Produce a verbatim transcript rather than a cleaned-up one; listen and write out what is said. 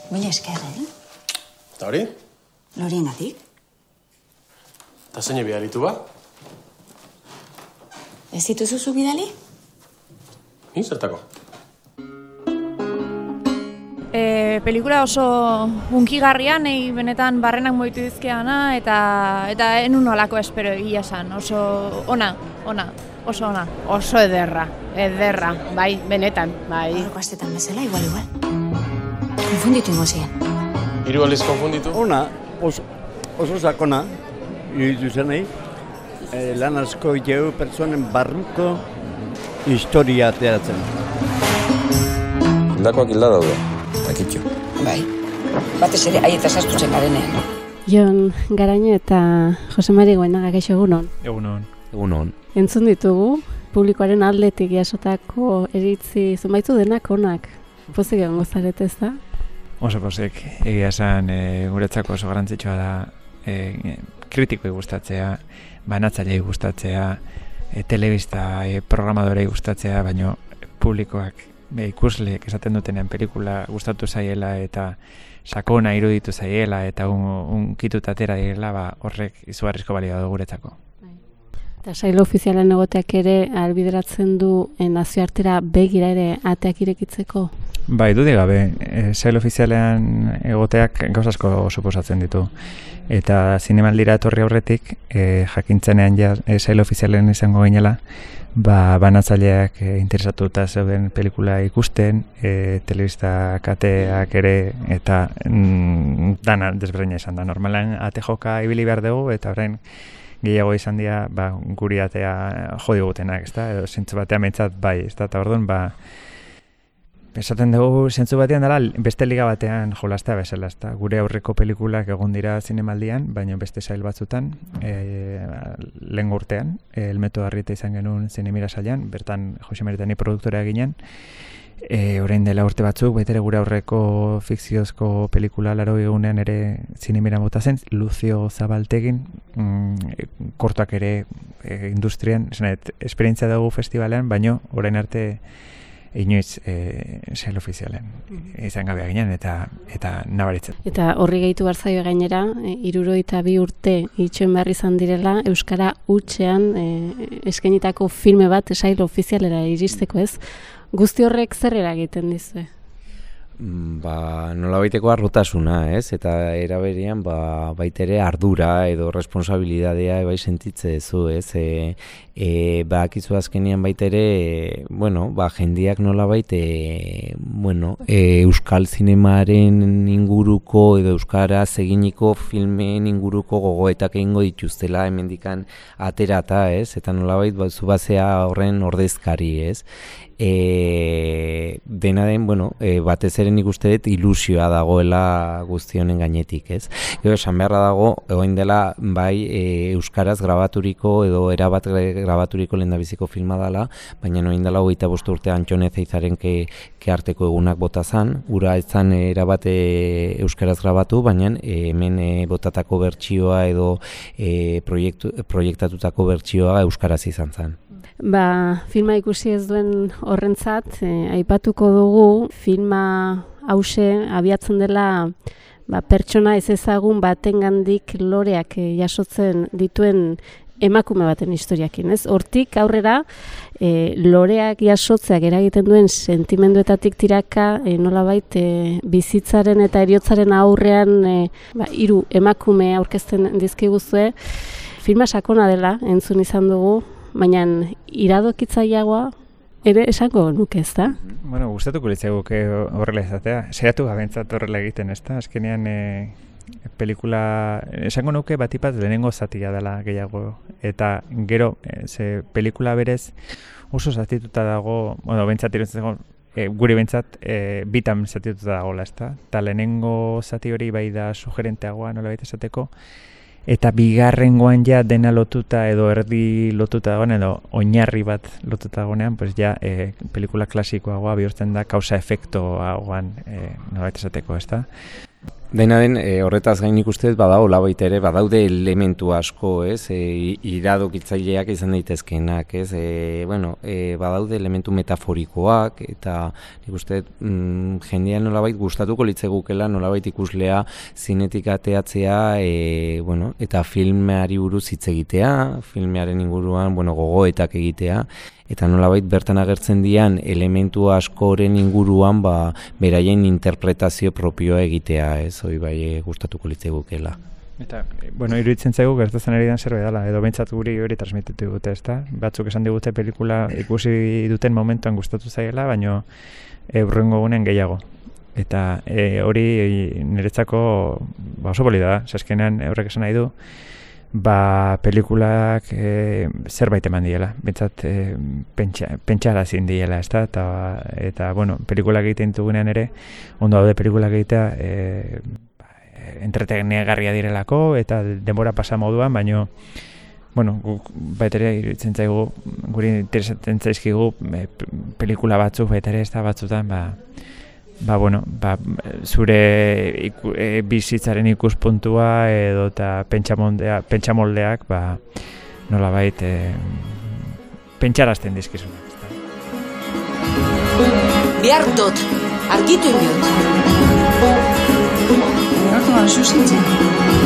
Mila esker, eh? Eta hori? Loriengatik. Eta zein bidalitu ba? Ez dituzuzu bidali? Ni zertako? E, pelikula oso hunkigarria, nahi benetan barrenak moitu dizkeana, eta eta enun olako espero egia esan, oso ona, ona, oso ona. Oso ederra, ederra, bai, benetan, bai. Horroko astetan bezala, igual, igual. Konfunditu ingo ziren. Hiru aldiz konfunditu? Ona, oso, oso sakona, iruditu zenei, e, lan asko jau pertsonen barruko historia ateratzen. Hildakoak hilda daude, akitxo. Bai, batez ere aieta sartutzen garenean. Jon Garaño eta Jose Mari Goenaga, kaixo egunon. Egunon. Egunon. Entzun ditugu, publikoaren aldetik jasotako iritzi zunbaitu denak onak. Pozik egon gozarete ez da? Oso pozik, egia esan e, guretzako oso garrantzitsua da e, kritikoi gustatzea, banatzailei gustatzea, e, telebista e, programadorei gustatzea, baino publikoak e, ikusleek esaten dutenean pelikula gustatu zaiela eta sakona iruditu zaiela eta unkitut un atera direla, ba, horrek izugarrizko balio du guretzako. Eta sail ofizialen egoteak ere albideratzen du e, nazioartera begira ere ateak irekitzeko? Bai, dudik gabe, e, sail ofizialean egoteak gauzasko suposatzen ditu. Eta zinemaldira etorri aurretik, e, jakintzenean ja e, sail ofizialen izango ginela, ba, banatzaileak e, interesatuta zeuden pelikula ikusten, e, telebista kateak ere, eta mm, dana desberdina izan da. Normalan ate joka ibili behar dugu, eta orain gehiago izan dira ba, guri atea jodi gutenak, ezta? Edo zentzu batean mentzat bai, ezta? Eta orduan, ba, esaten dugu zentzu batean dela beste liga batean jolastea bezala, ezta? Gure aurreko pelikulak egon dira zinemaldian, baina beste sail batzutan, e, lehen urtean, e, Elmeto Arrieta izan genuen zinemira sailan, bertan Jose Maritani produktorea ginen, e, orain dela urte batzuk, betere gure aurreko fikziozko pelikula laro egunean ere zinemira bota zen, Lucio Zabaltegin, mm, kortoak ere e, industrian, esanet, esperientzia dugu festivalean, baino orain arte inoiz e, sail ofizialen izan gabea ginen eta eta nabaritzen. Eta horri gehitu barzaio gainera, e, hirurogeita bi urte itxoen behar izan direla, Euskara hutsean e, eskainitako filme bat sail ofizialera iristeko, ez? Guzti horrek zer eragiten dizue? Ba, nolabaiteko arrotasuna, ez? Eta eraberian, ba, baitere ardura edo responsabilidadea bai sentitze zu, ez? E, e, ba, akizu azkenian baitere, e, bueno, ba, jendiak nolabait, e, bueno, e, euskal zinemaren inguruko edo euskaraz eginiko filmen inguruko gogoetak egingo dituztela hemendikan aterata, ez? Eta nolabait, ba, zu bazea horren ordezkari, ez? E, dena den, bueno, e, batez ere nik uste dut ilusioa dagoela guzti honen gainetik, ez? Gero esan beharra dago, egoin dela, bai, e, euskaraz grabaturiko edo erabat grabaturiko lehendabiziko filma dela, baina noin dela hogeita bost urte Antxone Zeizaren ke, ke arteko egunak bota zan, ura ez zan erabat e, euskaraz grabatu, baina e, hemen e, botatako bertsioa edo e, proiektu, proiektatutako bertsioa euskaraz izan zan. Ba, filma ikusi ez duen horrentzat, eh, aipatuko dugu filma hause abiatzen dela ba, pertsona ez ezagun batengandik loreak eh, jasotzen dituen emakume baten historiakin, ez? Hortik aurrera eh, loreak jasotzeak eragiten duen sentimenduetatik tiraka eh, nolabait eh, bizitzaren eta heriotzaren aurrean eh, ba, hiru emakume aurkezten dizkiguzue. Filma sakona dela, entzun izan dugu, baina iradokitzaileagoa ere esango nuke, ez da? Bueno, gustatuko litzaiguke horrela izatea. Saiatu gabentzat horrela egiten, ez da? Azkenean e, pelikula, esango nuke batipat lehenengo zatia dela gehiago. Eta gero, e, ze pelikula berez oso zatituta dago, bueno, bentsat iruditzen e, guri bentsat e, bitan zatituta dagoela, ez da? Eta lehenengo zati hori bai da sugerenteagoa nola baita esateko. Eta bigarrengoan ja dena lotuta edo erdi lotuta dagoen edo oinarri bat lotuta dagoenean, pues ja e, pelikula klasikoagoa bihurtzen da kausa efektoagoan e, nolabait esateko, ezta? Dena den, e, horretaz gain ikuste badago labait ere, badaude elementu asko, ez, e, iradokitzaileak izan daitezkeenak, ez, e, bueno, e, badaude elementu metaforikoak, eta nik uste mm, jendean nolabait gustatuko litzegukela, nolabait ikuslea zinetik ateatzea, e, bueno, eta filmeari buruz hitz egitea, filmearen inguruan, bueno, gogoetak egitea, eta nolabait bertan agertzen dian elementu askoren inguruan ba, beraien interpretazio propioa egitea, ez, hori bai gustatuko litzegukela. Eta, bueno, iruditzen zaigu gertatzen ari den zerbait dela, edo behintzat guri hori transmititu dute, ezta? Batzuk esan digute pelikula ikusi duten momentuan gustatu zaiela, baino hurrengo egunen gehiago. Eta e, hori niretzako ba, oso polita da, zeskenean horrek esan nahi du, ba, pelikulak e, zerbait eman diela, bentsat e, pentsa, pentsara zin diela, ezta? Eta, eta, bueno, pelikulak egiten dugunean ere, ondo daude pelikulak egitea, e, entretenegarria direlako, eta denbora pasa moduan, baino, bueno, guk baitere iruditzen zaigu, guri interesatzen zaizkigu e, pelikula batzuk, baitere ez da batzutan, ba, ba, bueno, ba, zure iku, e, bizitzaren ikuspuntua edo eta pentsamoldeak ba, nolabait e, pentsarazten dizkizunak. Behar dut, argitu inbiot. Horako hau zuzentzen.